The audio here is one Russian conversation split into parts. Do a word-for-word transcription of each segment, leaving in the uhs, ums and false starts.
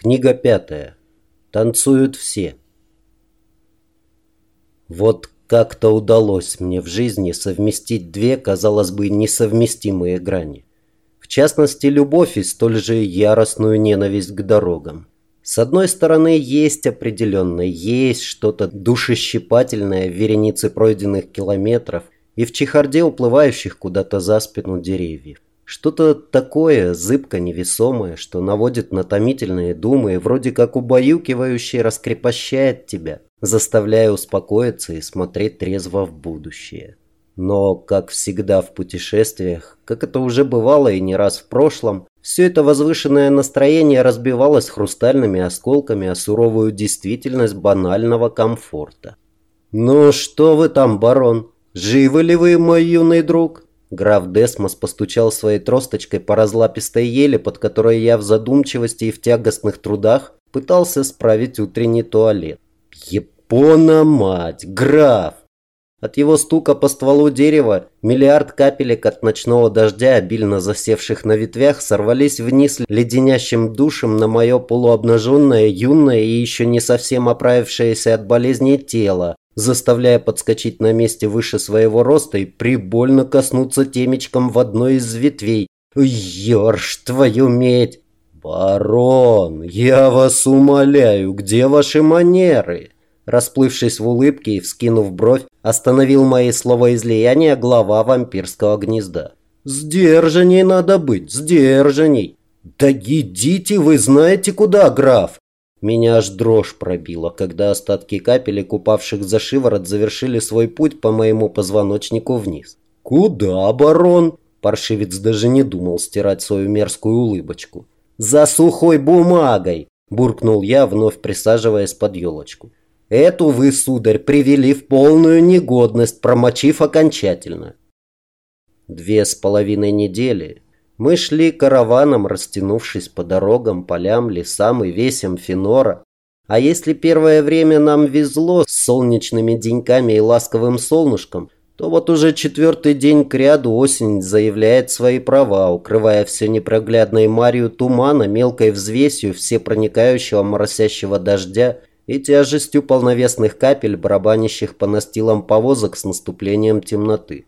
Книга пятая. Танцуют все. Вот как-то удалось мне в жизни совместить две, казалось бы, несовместимые грани. В частности, любовь и столь же яростную ненависть к дорогам. С одной стороны, есть определенно, есть что-то душещипательное в веренице пройденных километров и в чехарде уплывающих куда-то за спину деревьев. Что-то такое зыбко-невесомое, что наводит на томительные думы и вроде как убаюкивающе раскрепощает тебя, заставляя успокоиться и смотреть трезво в будущее. Но, как всегда в путешествиях, как это уже бывало и не раз в прошлом, все это возвышенное настроение разбивалось хрустальными осколками о суровую действительность банального комфорта. «Ну что вы там, барон? Живы ли вы, мой юный друг?» Граф Десмос постучал своей тросточкой по разлапистой ели, под которой я в задумчивости и в тягостных трудах пытался справить утренний туалет. «Япона мать! Граф!» От его стука по стволу дерева миллиард капелек от ночного дождя, обильно засевших на ветвях, сорвались вниз леденящим душем на мое полуобнаженное, юное и еще не совсем оправившееся от болезни тело, заставляя подскочить на месте выше своего роста и прибольно коснуться темечком в одной из ветвей. «Ёрш, твою медь!» «Барон, я вас умоляю, где ваши манеры?» Расплывшись в улыбке и вскинув бровь, остановил мои словоизлияния глава вампирского гнезда. «Сдержанней надо быть, сдержанней!» «Да идите вы знаете куда, граф!» Меня аж дрожь пробила, когда остатки капелек, упавших за шиворот, завершили свой путь по моему позвоночнику вниз. «Куда, барон?» Паршивец даже не думал стирать свою мерзкую улыбочку. «За сухой бумагой!» – буркнул я, вновь присаживаясь под елочку. «Эту вы, сударь, привели в полную негодность, промочив окончательно». Две с половиной недели мы шли караваном, растянувшись по дорогам, полям, лесам и весям Фенора. А если первое время нам везло с солнечными деньками и ласковым солнышком, то вот уже четвертый день кряду осень заявляет свои права, укрывая все непроглядной марью тумана, мелкой взвесью всепроникающего моросящего дождя и тяжестью полновесных капель, барабанящих по настилам повозок с наступлением темноты.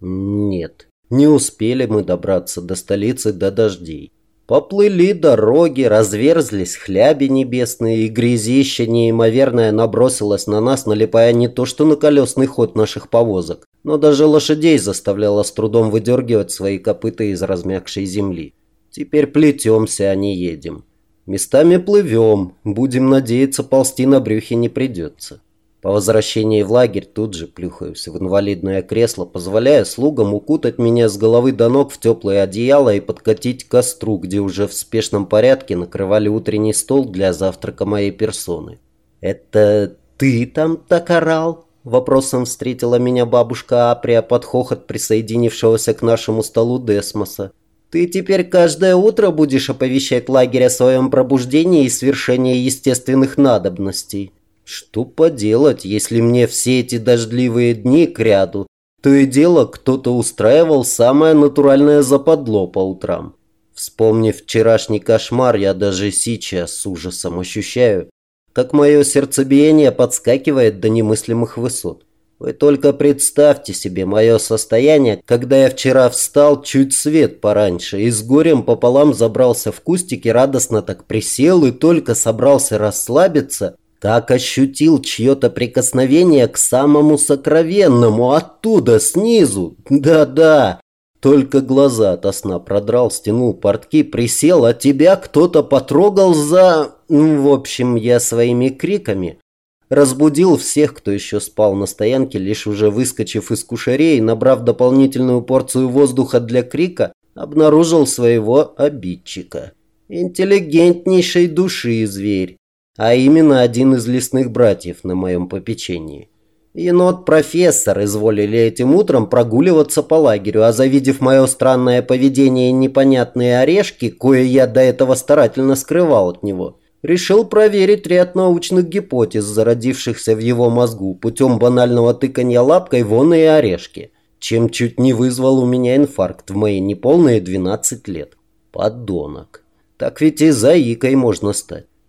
Нет. Не успели мы добраться до столицы до дождей. Поплыли дороги, разверзлись хляби небесные, и грязище неимоверное набросилось на нас, налипая не то что на колесный ход наших повозок, но даже лошадей заставляло с трудом выдергивать свои копыта из размягшей земли. Теперь плетемся, а не едем. Местами плывем, будем надеяться, ползти на брюхе не придется. По возвращении в лагерь тут же плюхаюсь в инвалидное кресло, позволяя слугам укутать меня с головы до ног в теплое одеяло и подкатить к костру, где уже в спешном порядке накрывали утренний стол для завтрака моей персоны. «Это ты там так орал?» – вопросом встретила меня бабушка Априя под хохот присоединившегося к нашему столу Десмоса. «Ты теперь каждое утро будешь оповещать лагерь о своем пробуждении и свершении естественных надобностей». Что поделать, если мне все эти дождливые дни кряду, то и дело кто-то устраивал самое натуральное западло по утрам. Вспомнив вчерашний кошмар, я даже сейчас с ужасом ощущаю, как мое сердцебиение подскакивает до немыслимых высот. Вы только представьте себе мое состояние, когда я вчера встал чуть свет пораньше и с горем пополам забрался в кустики, радостно так присел и только собрался расслабиться, как ощутил чье-то прикосновение к самому сокровенному, оттуда, снизу. Да-да, только глаза ото сна продрал, стянул портки, присел, а тебя кто-то потрогал за... В общем, я своими криками разбудил всех, кто еще спал на стоянке, лишь уже выскочив из кушарей и набрав дополнительную порцию воздуха для крика, обнаружил своего обидчика. Интеллигентнейшей души зверь. А именно один из лесных братьев на моем попечении. Енот-профессор изволили этим утром прогуливаться по лагерю, а завидев мое странное поведение и непонятные орешки, кое я до этого старательно скрывал от него, решил проверить ряд научных гипотез, зародившихся в его мозгу, путем банального тыканья лапкой вон и орешки, чем чуть не вызвал у меня инфаркт в мои неполные двенадцать лет. Подонок. Так ведь и заикой можно стать.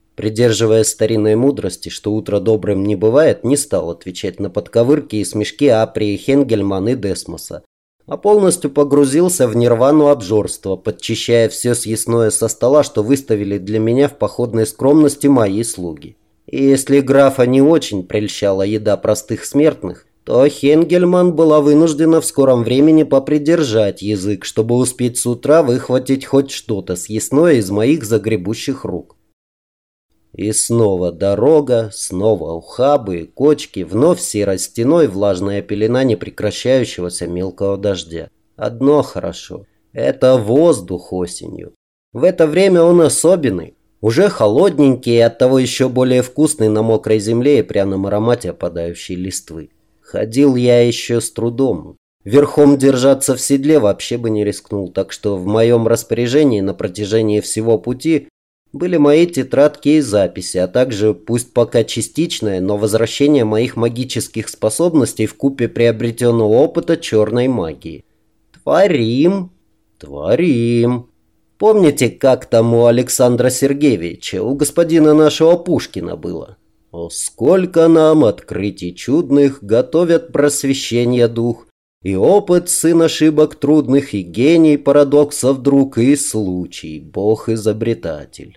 Придерживаясь старинной мудрости, что утро добрым не бывает, не стал отвечать на подковырки и смешки Априи, Хенгельман и Десмоса, а полностью погрузился в нирвану обжорства, подчищая все съестное со стола, что выставили для меня в походной скромности мои слуги. И если графа не очень прельщала еда простых смертных, то Хенгельман была вынуждена в скором времени попридержать язык, чтобы успеть с утра выхватить хоть что-то съестное из моих загребущих рук. И снова дорога, снова ухабы и кочки, вновь серой стеной влажная пелена непрекращающегося мелкого дождя. Одно хорошо – это воздух осенью. В это время он особенный, уже холодненький и оттого еще более вкусный на мокрой земле и пряном аромате опадающей листвы. Ходил я еще с трудом. Верхом держаться в седле вообще бы не рискнул, так что в моем распоряжении на протяжении всего пути были мои тетрадки и записи, а также, пусть пока частичное, но возвращение моих магических способностей вкупе приобретенного опыта черной магии. Творим, творим. Помните, как там у Александра Сергеевича, у господина нашего Пушкина было? О, сколько нам открытий чудных готовят просвещение дух, и опыт сын ошибок трудных, и гений парадоксов друг, и случай, бог-изобретатель.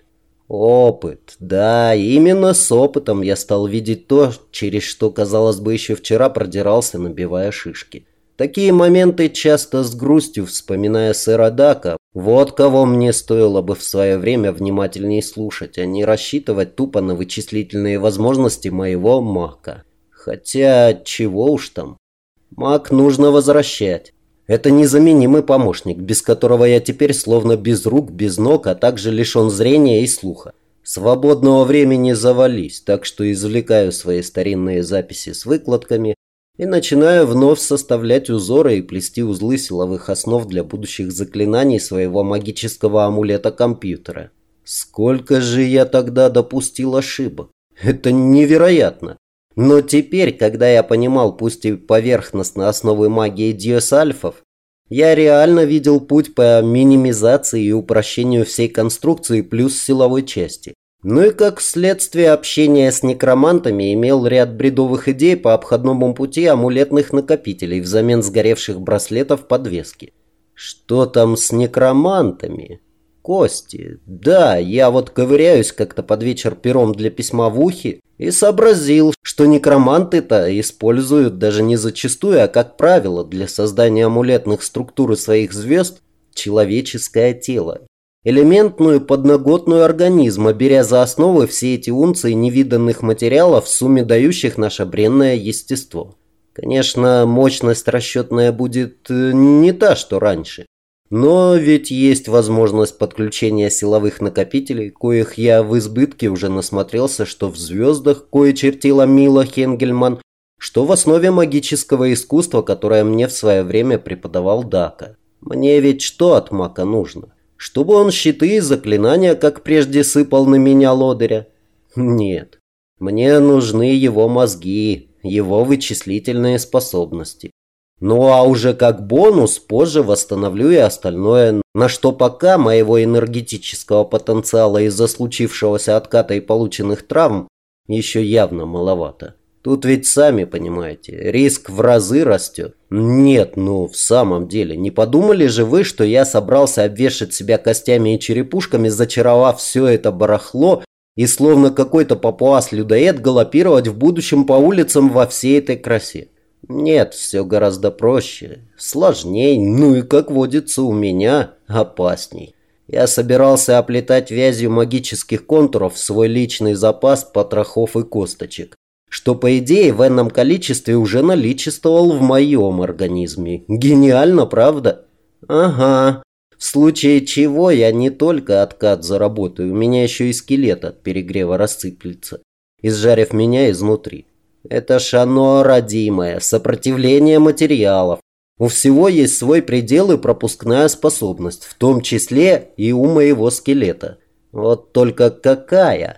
Опыт, да, именно с опытом я стал видеть то, через что, казалось бы, еще вчера продирался, набивая шишки. Такие моменты часто с грустью вспоминая сэра Дака, вот кого мне стоило бы в свое время внимательнее слушать, а не рассчитывать тупо на вычислительные возможности моего мака. Хотя, чего уж там. Мак нужно возвращать. Это незаменимый помощник, без которого я теперь словно без рук, без ног, а также лишен зрения и слуха. Свободного времени завались, так что извлекаю свои старинные записи с выкладками и начинаю вновь составлять узоры и плести узлы силовых основ для будущих заклинаний своего магического амулета-компьютера. Сколько же я тогда допустил ошибок? Это невероятно. Но теперь, когда я понимал, пусть и поверхностно, основы магии диосальфов, я реально видел путь по минимизации и упрощению всей конструкции плюс силовой части. Ну и как следствие общения с некромантами имел ряд бредовых идей по обходному пути амулетных накопителей взамен сгоревших браслетов подвески. Что там с некромантами? Кости. Да, я вот ковыряюсь как-то под вечер пером для письма в ухе и сообразил, что некроманты-то используют даже не зачастую, а как правило для создания амулетных структур своих звезд человеческое тело. Элементную подноготную организма, беря за основу все эти унции невиданных материалов, в сумме дающих наше бренное естество. Конечно, мощность расчетная будет не та, что раньше. Но ведь есть возможность подключения силовых накопителей, коих я в избытке уже насмотрелся, что в звездах, кое чертила Мила Хенгельман, что в основе магического искусства, которое мне в свое время преподавал Дака. Мне ведь что от мака нужно? Чтобы он щиты и заклинания, как прежде, сыпал на меня лодыря? Нет. Мне нужны его мозги, его вычислительные способности. Ну а уже как бонус позже восстановлю и остальное, на что пока моего энергетического потенциала из-за случившегося отката и полученных травм еще явно маловато. Тут ведь сами понимаете, риск в разы растет. Нет, ну в самом деле, не подумали же вы, что я собрался обвешать себя костями и черепушками, зачаровав все это барахло и словно какой-то папуас-людоед галопировать в будущем по улицам во всей этой красе? Нет, все гораздо проще, сложней, ну и, как водится у меня, опасней. Я собирался оплетать вязью магических контуров свой личный запас потрохов и косточек, что, по идее, в энном количестве уже наличествовал в моем организме. Гениально, правда? Ага. В случае чего я не только откат заработаю, у меня еще и скелет от перегрева рассыплется, изжарив меня изнутри. Это ж оно, родимое, сопротивление материалов. У всего есть свой предел и пропускная способность, в том числе и у моего скелета. Вот только какая?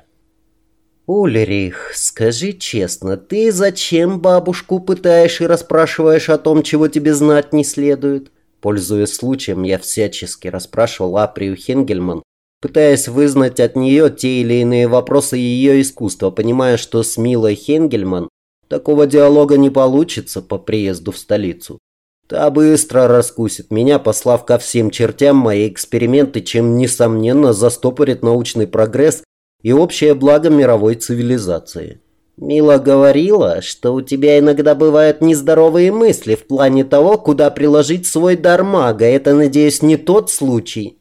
Ульрих, скажи честно, ты зачем бабушку пытаешь и расспрашиваешь о том, чего тебе знать не следует? Пользуясь случаем, я всячески расспрашивал Априю Хенгельман, пытаясь вызнать от нее те или иные вопросы ее искусства, понимая, что с Милой Хенгельман такого диалога не получится по приезду в столицу. Та быстро раскусит меня, послав ко всем чертям мои эксперименты, чем, несомненно, застопорит научный прогресс и общее благо мировой цивилизации. Мила говорила, что у тебя иногда бывают нездоровые мысли в плане того, куда приложить свой дар мага. Это, надеюсь, не тот случай?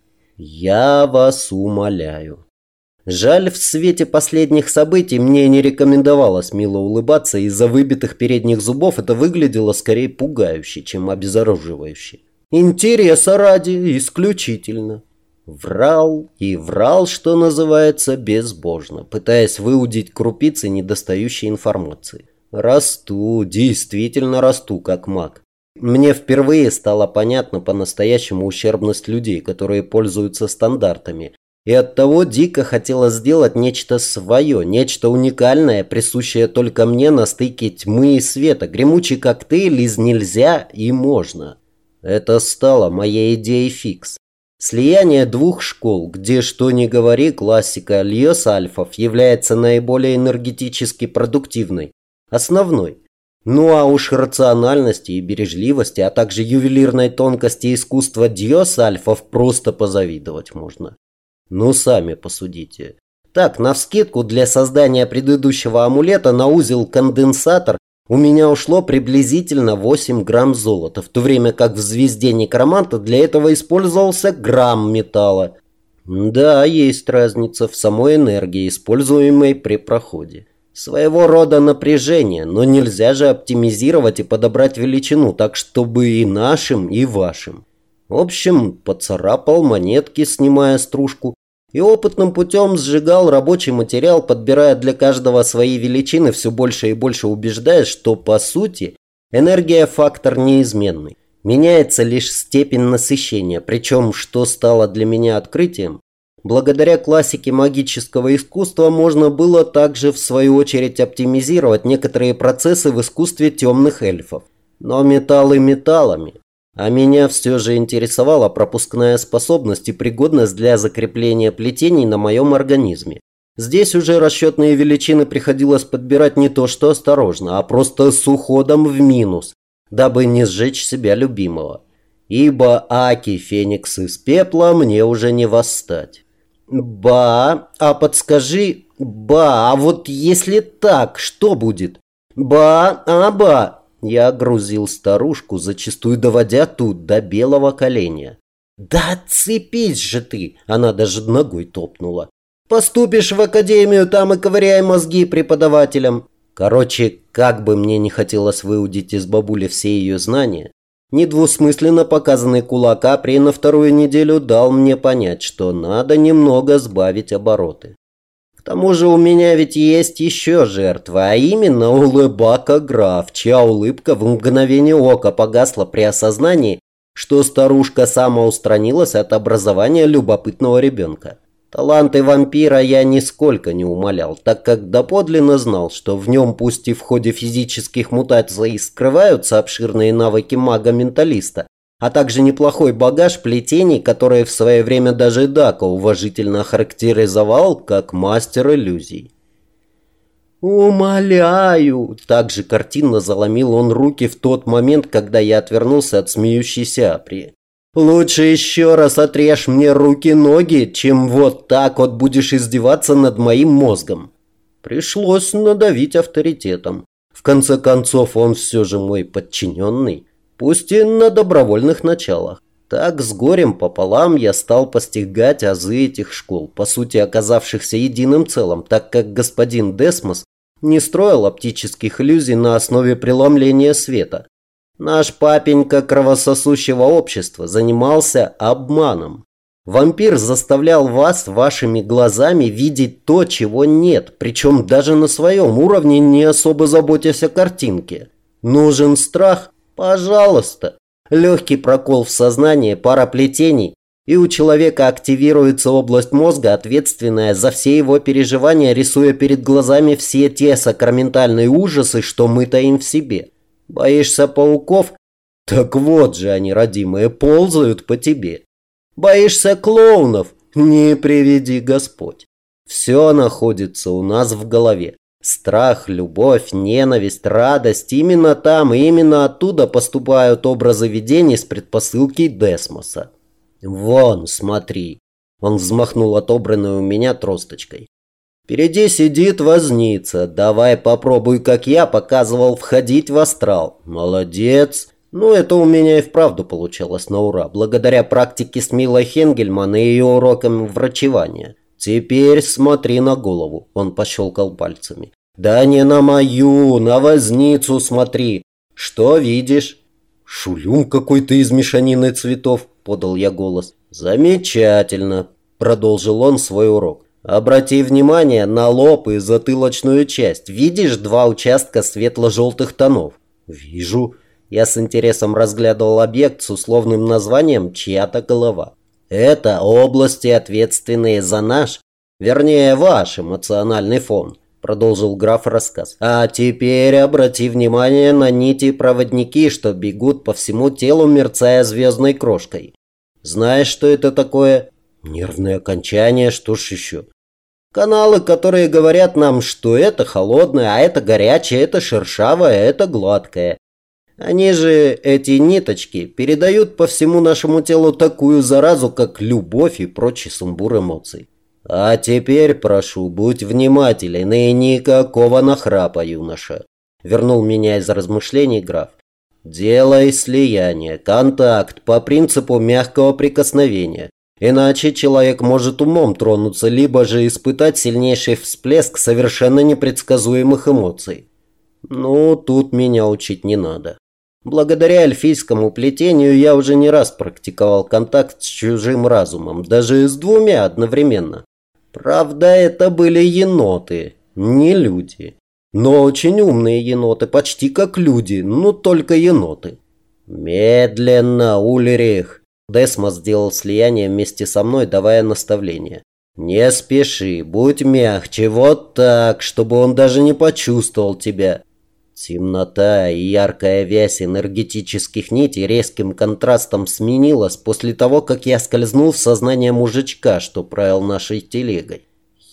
Я вас умоляю. Жаль, в свете последних событий мне не рекомендовалось мило улыбаться, из-за выбитых передних зубов это выглядело скорее пугающе, чем обезоруживающе. Интереса ради, исключительно. Врал и врал, что называется, безбожно, пытаясь выудить крупицы недостающей информации. Расту, действительно расту, как маг. Мне впервые стало понятно по-настоящему ущербность людей, которые пользуются стандартами. И оттого дико хотела сделать нечто свое, нечто уникальное, присущее только мне на стыке тьмы и света, гремучий коктейль из нельзя и можно. Это стало моей идеей фикс. Слияние двух школ, где, что ни говори, классика Льос-Альфов является наиболее энергетически продуктивной, основной. Ну а уж рациональности и бережливости, а также ювелирной тонкости искусства Дьос-Альфов просто позавидовать можно. Ну, сами посудите. Так, навскидку, для создания предыдущего амулета на узел-конденсатор у меня ушло приблизительно восемь грамм золота, в то время как в звезде некроманта для этого использовался грамм металла. Да, есть разница в самой энергии, используемой при проходе. Своего рода напряжение, но нельзя же оптимизировать и подобрать величину так, чтобы и нашим, и вашим. В общем, поцарапал монетки, снимая стружку, и опытным путем сжигал рабочий материал, подбирая для каждого свои величины, все больше и больше убеждаясь, что, по сути, энергия – фактор неизменный. Меняется лишь степень насыщения, причем, что стало для меня открытием, благодаря классике магического искусства можно было также, в свою очередь, оптимизировать некоторые процессы в искусстве темных эльфов. Но металлы металлами. А меня все же интересовала пропускная способность и пригодность для закрепления плетений на моем организме. Здесь уже расчетные величины приходилось подбирать не то что осторожно, а просто с уходом в минус, дабы не сжечь себя любимого. Ибо аки феникс из пепла мне уже не восстать. Ба, а подскажи, ба, а вот если так, что будет? Ба, а ба. Я грузил старушку, зачастую доводя тут до белого коленя. «Да отцепись же ты!» Она даже ногой топнула. «Поступишь в академию, там и ковыряй мозги преподавателям!» Короче, как бы мне не хотелось выудить из бабули все ее знания, недвусмысленно показанный кулак Апри на вторую неделю дал мне понять, что надо немного сбавить обороты. К тому же у меня ведь есть еще жертва, а именно улыбака граф, чья улыбка в мгновение ока погасла при осознании, что старушка самоустранилась от образования любопытного ребенка. Таланты вампира я нисколько не умалял, так как доподлинно знал, что в нем пусть и в ходе физических мутаций скрываются обширные навыки мага-менталиста, а также неплохой багаж плетений, которые в свое время даже Дако уважительно охарактеризовал как мастер иллюзий. «Умоляю!» – также картинно заломил он руки в тот момент, когда я отвернулся от смеющейся Апри. «Лучше еще раз отрежь мне руки-ноги, чем вот так вот будешь издеваться над моим мозгом». Пришлось надавить авторитетом. В конце концов, он все же мой подчиненный. Пусть и на добровольных началах. Так, с горем пополам, я стал постигать азы этих школ, по сути оказавшихся единым целым, так как господин Десмос не строил оптических иллюзий на основе преломления света. Наш папенька кровососущего общества занимался обманом. Вампир заставлял вас вашими глазами видеть то, чего нет, причем даже на своем уровне, не особо заботясь о картинке. Нужен страх? Пожалуйста. Легкий прокол в сознании, пара плетений, и у человека активируется область мозга, ответственная за все его переживания, рисуя перед глазами все те сакраментальные ужасы, что мы таим в себе. Боишься пауков? Так вот же они, родимые, ползают по тебе. Боишься клоунов? Не приведи Господь. Все находится у нас в голове. Страх, любовь, ненависть, радость. Именно там и именно оттуда поступают образы видений с предпосылки Десмоса. Вон, смотри. Он взмахнул отобранной у меня тросточкой. Впереди сидит возница. Давай попробуй, как я показывал, входить в астрал. Молодец. Ну, это у меня и вправду получалось на ура, благодаря практике с Милой Хенгельман и ее урокам врачевания. Теперь смотри на голову. Он пощелкал пальцами. Да не на мою, на возницу смотри. Что видишь? Шулюм какой-то из мешанины цветов, подал я голос. Замечательно, продолжил он свой урок. Обрати внимание на лоб и затылочную часть. Видишь два участка светло-желтых тонов? Вижу. Я с интересом разглядывал объект с условным названием «Чья-то голова». Это области, ответственные за наш, вернее, ваш эмоциональный фон, продолжил граф рассказ. А теперь обрати внимание на нити-проводники, что бегут по всему телу, мерцая звездной крошкой. Знаешь, что это такое? Нервные окончания, что ж еще? Каналы, которые говорят нам, что это холодное, а это горячее, это шершавое, это гладкое. Они же, эти ниточки, передают по всему нашему телу такую заразу, как любовь и прочий сумбур эмоций. А теперь, прошу, будь внимателен и никакого нахрапа, юноша. Вернул меня из размышлений граф. Делай слияние, контакт по принципу мягкого прикосновения. Иначе человек может умом тронуться, либо же испытать сильнейший всплеск совершенно непредсказуемых эмоций. Ну, тут меня учить не надо. Благодаря эльфийскому плетению я уже не раз практиковал контакт с чужим разумом, даже с двумя одновременно. Правда, это были еноты, не люди. Но очень умные еноты, почти как люди, но только еноты. Медленно, Ульрих. Десмос сделал слияние вместе со мной, давая наставление. Не спеши, будь мягче, вот так, чтобы он даже не почувствовал тебя. Темнота и яркая вязь энергетических нитей резким контрастом сменилась после того, как я скользнул в сознание мужичка, что правил нашей телегой.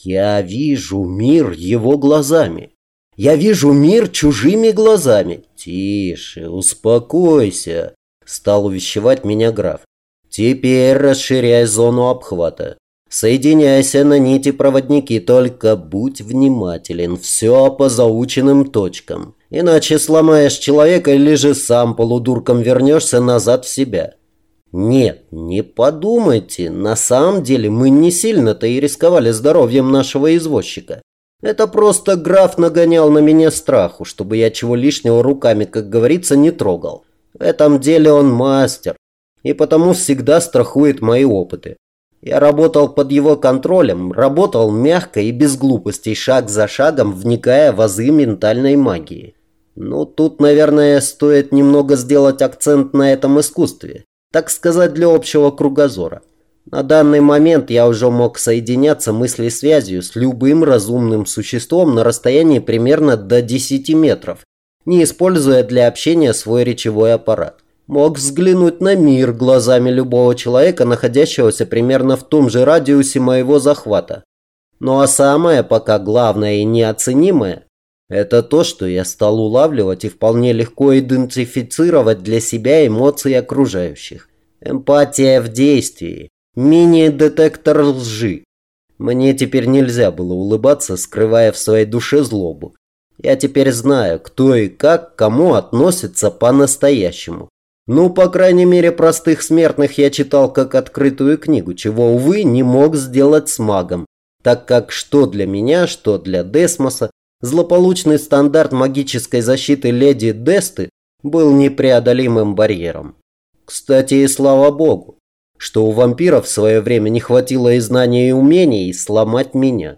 Я вижу мир его глазами. Я вижу мир чужими глазами. Тише, успокойся, стал увещевать меня граф. Теперь расширяй зону обхвата. Соединяйся на нити-проводники, только будь внимателен, все по заученным точкам. Иначе сломаешь человека или же сам полудурком вернешься назад в себя. Нет, не подумайте, на самом деле мы не сильно-то и рисковали здоровьем нашего извозчика. Это просто граф нагонял на меня страху, чтобы я чего лишнего руками, как говорится, не трогал. В этом деле он мастер, и потому всегда страхует мои опыты. Я работал под его контролем, работал мягко и без глупостей, шаг за шагом, вникая в азы ментальной магии. Ну, тут, наверное, стоит немного сделать акцент на этом искусстве, так сказать, для общего кругозора. На данный момент я уже мог соединяться мыслесвязью с любым разумным существом на расстоянии примерно до десяти метров, не используя для общения свой речевой аппарат. Мог взглянуть на мир глазами любого человека, находящегося примерно в том же радиусе моего захвата. Ну а самое пока главное и неоценимое – это то, что я стал улавливать и вполне легко идентифицировать для себя эмоции окружающих. Эмпатия в действии. Мини-детектор лжи. Мне теперь нельзя было улыбаться, скрывая в своей душе злобу. Я теперь знаю, кто и как к кому относится по-настоящему. Ну, по крайней мере, простых смертных я читал как открытую книгу, чего, увы, не мог сделать с магом, так как что для меня, что для Десмоса, злополучный стандарт магической защиты леди Десты был непреодолимым барьером. Кстати, и слава богу, что у вампиров в свое время не хватило и знаний, и умений сломать меня.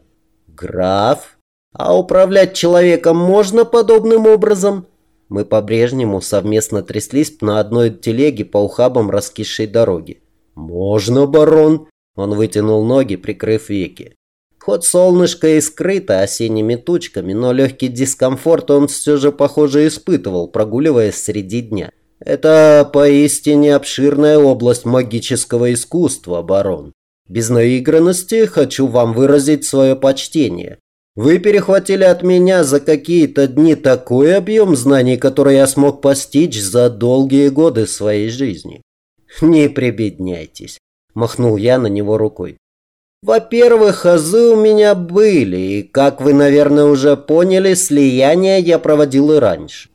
Граф, а управлять человеком можно подобным образом? Мы по-прежнему совместно тряслись на одной телеге по ухабам раскисшей дороги. «Можно, барон!» Он вытянул ноги, прикрыв веки. Хоть солнышко и скрыто осенними тучками, но легкий дискомфорт он все же, похоже, испытывал, прогуливаясь среди дня. «Это поистине обширная область магического искусства, барон. Без наигранности хочу вам выразить свое почтение. Вы перехватили от меня за какие-то дни такой объем знаний, который я смог постичь за долгие годы своей жизни. Не прибедняйтесь, махнул я на него рукой. Во-первых, азы у меня были, и, как вы, наверное, уже поняли, слияния я проводил и раньше.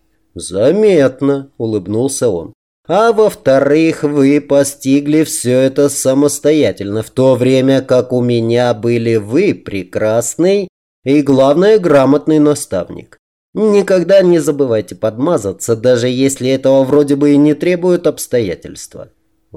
Заметно, улыбнулся он. А во-вторых, вы постигли все это самостоятельно, в то время как у меня были вы прекрасный и, главное, грамотный наставник. Никогда не забывайте подмазаться, даже если этого вроде бы и не требуют обстоятельства.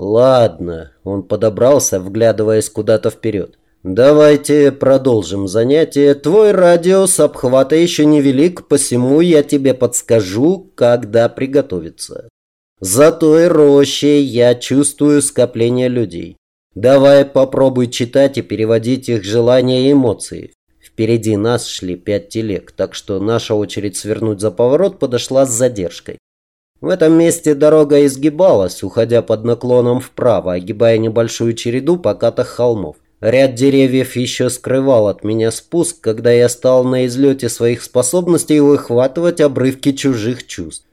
Ладно, он подобрался, вглядываясь куда-то вперед. Давайте продолжим занятие. Твой радиус обхвата еще невелик, посему я тебе подскажу, когда приготовиться. За той рощей я чувствую скопление людей. Давай попробуй читать и переводить их желания и эмоции. Впереди нас шли пять телег, так что наша очередь свернуть за поворот подошла с задержкой. В этом месте дорога изгибалась, уходя под наклоном вправо, огибая небольшую череду покатых холмов. Ряд деревьев еще скрывал от меня спуск, когда я стал на излете своих способностей выхватывать обрывки чужих чувств.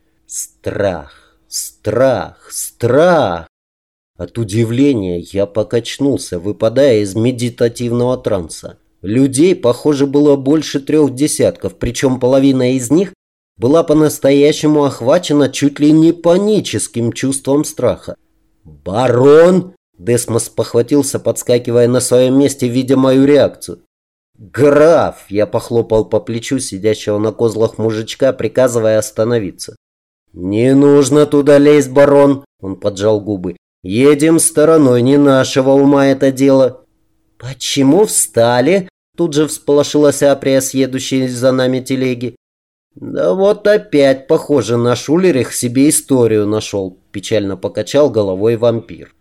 Страх, страх, страх. От удивления я покачнулся, выпадая из медитативного транса. Людей, похоже, было больше трех десятков, причем половина из них была по-настоящему охвачена чуть ли не паническим чувством страха. «Барон!» Десмос похватился, подскакивая на своем месте, видя мою реакцию. «Граф!» – я похлопал по плечу сидящего на козлах мужичка, приказывая остановиться. «Не нужно туда лезть, барон!» – он поджал губы. «Едем стороной, не нашего ума это дело!» «Почему встали?» – тут же всполошилась Априя, едущей за нами телеги. «Да вот опять, похоже, наш Улерих себе историю нашел», – печально покачал головой вампир.